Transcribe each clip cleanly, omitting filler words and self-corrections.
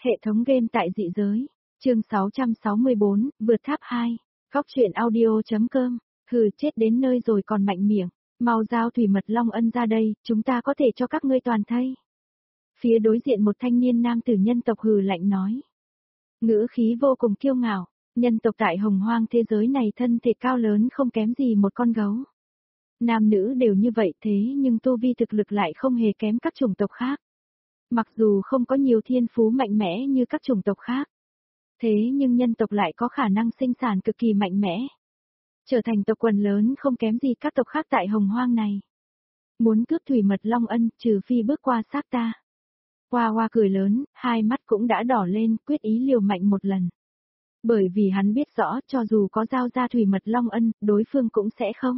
Hệ thống game tại dị giới. Chương 664, vượt tháp 2. Góc truyện audio.com. Hừ, chết đến nơi rồi còn mạnh miệng. Mau giao thủy mật long ân ra đây, chúng ta có thể cho các ngươi toàn thây. Phía đối diện một thanh niên nam tử nhân tộc hừ lạnh nói. Ngữ khí vô cùng kiêu ngạo. Nhân tộc tại hồng hoang thế giới này thân thể cao lớn không kém gì một con gấu. Nam nữ đều như vậy thế nhưng tu vi thực lực lại không hề kém các chủng tộc khác. Mặc dù không có nhiều thiên phú mạnh mẽ như các chủng tộc khác. Thế nhưng nhân tộc lại có khả năng sinh sản cực kỳ mạnh mẽ. Trở thành tộc quần lớn không kém gì các tộc khác tại hồng hoang này. Muốn cướp thủy mật long ân trừ phi bước qua xác ta. Hoa hoa cười lớn, hai mắt cũng đã đỏ lên, quyết ý liều mạnh một lần. Bởi vì hắn biết rõ cho dù có giao ra thủy mật long ân, đối phương cũng sẽ không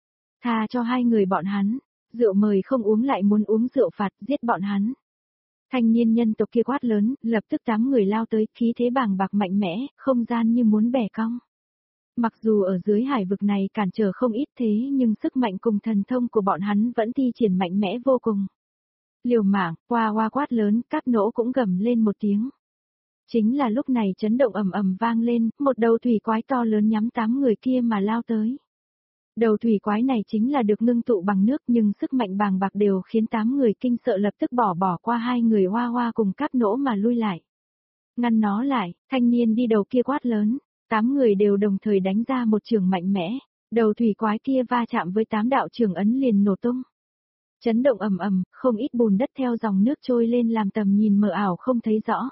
tha cho hai người bọn hắn. Rượu mời không uống lại muốn uống rượu phạt, giết bọn hắn. Thanh niên nhân tộc kia quát lớn, lập tức 8 người lao tới, khí thế bàng bạc mạnh mẽ, không gian như muốn bẻ cong. Mặc dù ở dưới hải vực này cản trở không ít thế nhưng sức mạnh cùng thần thông của bọn hắn vẫn thi triển mạnh mẽ vô cùng. Liều mạng, hoa hoa quát lớn, các nỗ cũng gầm lên một tiếng. Chính là lúc này chấn động ầm ầm vang lên, một đầu thủy quái to lớn nhắm 8 người kia mà lao tới. Đầu thủy quái này chính là được ngưng tụ bằng nước nhưng sức mạnh bàng bạc đều khiến 8 người kinh sợ lập tức bỏ qua hai người hoa hoa cùng cáp nỗ mà lui lại. Ngăn nó lại, thanh niên đi đầu kia quát lớn, 8 người đều đồng thời đánh ra một trường mạnh mẽ, đầu thủy quái kia va chạm với 8 đạo trường ấn liền nổ tung. Chấn động ầm ầm, không ít bùn đất theo dòng nước trôi lên làm tầm nhìn mờ ảo không thấy rõ.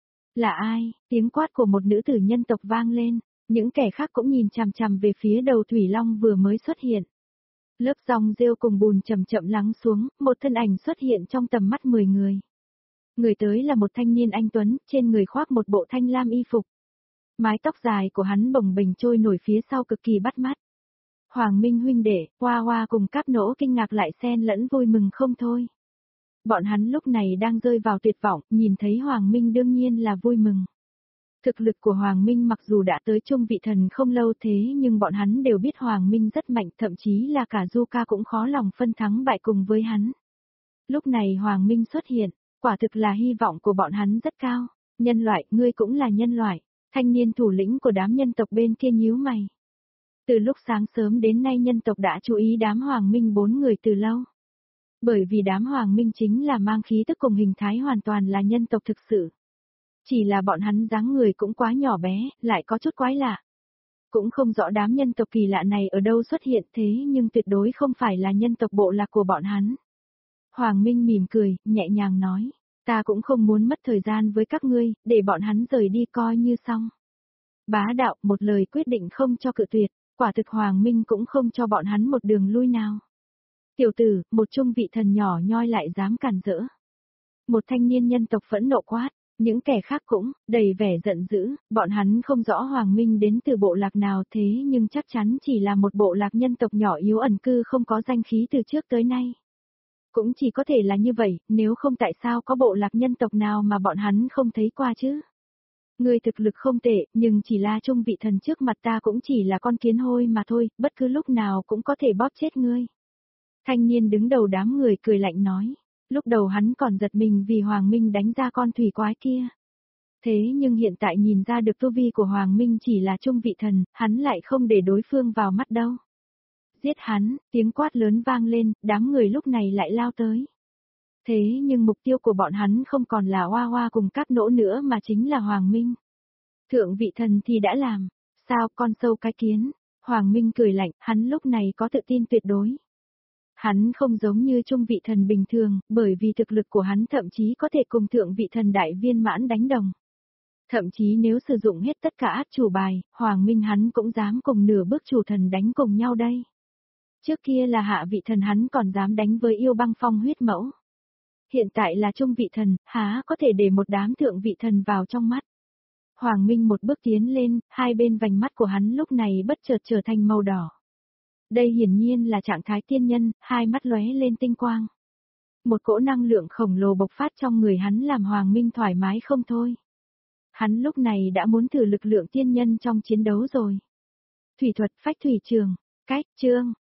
Là ai? Tiếng quát của một nữ tử nhân tộc vang lên. Những kẻ khác cũng nhìn chằm chằm về phía đầu thủy long vừa mới xuất hiện. Lớp rong rêu cùng bùn chậm chậm lắng xuống, một thân ảnh xuất hiện trong tầm mắt 10 người. Người tới là một thanh niên anh tuấn, trên người khoác một bộ thanh lam y phục. Mái tóc dài của hắn bồng bềnh trôi nổi phía sau cực kỳ bắt mắt. Hoàng Minh huynh đệ, Hoa Hoa cùng Cáp Nỗ kinh ngạc lại xen lẫn vui mừng không thôi. Bọn hắn lúc này đang rơi vào tuyệt vọng, nhìn thấy Hoàng Minh đương nhiên là vui mừng. Thực lực của Hoàng Minh mặc dù đã tới trung vị thần không lâu thế nhưng bọn hắn đều biết Hoàng Minh rất mạnh, thậm chí là cả Du Ca cũng khó lòng phân thắng bại cùng với hắn. Lúc này Hoàng Minh xuất hiện, quả thực là hy vọng của bọn hắn rất cao. Nhân loại, ngươi cũng là nhân loại. Thanh niên thủ lĩnh của đám nhân tộc bên kia nhíu mày. Từ lúc sáng sớm đến nay nhân tộc đã chú ý đám Hoàng Minh 4 người từ lâu. Bởi vì đám Hoàng Minh chính là mang khí tức cùng hình thái hoàn toàn là nhân tộc thực sự. Chỉ là bọn hắn dáng người cũng quá nhỏ bé, lại có chút quái lạ. Cũng không rõ đám nhân tộc kỳ lạ này ở đâu xuất hiện thế nhưng tuyệt đối không phải là nhân tộc bộ lạc của bọn hắn. Hoàng Minh mỉm cười, nhẹ nhàng nói, ta cũng không muốn mất thời gian với các ngươi, để bọn hắn rời đi coi như xong. Bá đạo, một lời quyết định không cho cự tuyệt, quả thực Hoàng Minh cũng không cho bọn hắn một đường lui nào. Tiểu tử, một trung vị thần nhỏ nhoi lại dám cản rỡ. Một thanh niên nhân tộc phẫn nộ quát. Những kẻ khác cũng, đầy vẻ giận dữ, bọn hắn không rõ Hoàng Minh đến từ bộ lạc nào thế nhưng chắc chắn chỉ là một bộ lạc nhân tộc nhỏ yếu ẩn cư không có danh khí từ trước tới nay. Cũng chỉ có thể là như vậy, nếu không tại sao có bộ lạc nhân tộc nào mà bọn hắn không thấy qua chứ. Ngươi thực lực không tệ, nhưng chỉ là trung vị thần trước mặt ta cũng chỉ là con kiến hôi mà thôi, bất cứ lúc nào cũng có thể bóp chết ngươi. Thanh niên đứng đầu đám người cười lạnh nói. Lúc đầu hắn còn giật mình vì Hoàng Minh đánh ra con thủy quái kia. Thế nhưng hiện tại nhìn ra được tu vi của Hoàng Minh chỉ là trung vị thần, hắn lại không để đối phương vào mắt đâu. Giết hắn, tiếng quát lớn vang lên, đám người lúc này lại lao tới. Thế nhưng mục tiêu của bọn hắn không còn là Hoa Hoa cùng Cáp Nỗ nữa mà chính là Hoàng Minh. Thượng vị thần thì đã làm, sao con sâu cái kiến, Hoàng Minh cười lạnh, hắn lúc này có tự tin tuyệt đối. Hắn không giống như trung vị thần bình thường, bởi vì thực lực của hắn thậm chí có thể cùng thượng vị thần đại viên mãn đánh đồng. Thậm chí nếu sử dụng hết tất cả át chủ bài, Hoàng Minh hắn cũng dám cùng nửa bước chủ thần đánh cùng nhau đây. Trước kia là hạ vị thần hắn còn dám đánh với yêu băng phong huyết mẫu. Hiện tại là trung vị thần, há có thể để một đám thượng vị thần vào trong mắt. Hoàng Minh một bước tiến lên, hai bên vành mắt của hắn lúc này bất chợt trở thành màu đỏ. Đây hiển nhiên là trạng thái tiên nhân, hai mắt lóe lên tinh quang. Một cỗ năng lượng khổng lồ bộc phát trong người hắn làm Hoàng Minh thoải mái không thôi. Hắn lúc này đã muốn thử lực lượng tiên nhân trong chiến đấu rồi. Thủy thuật phách thủy trường, cách, chương,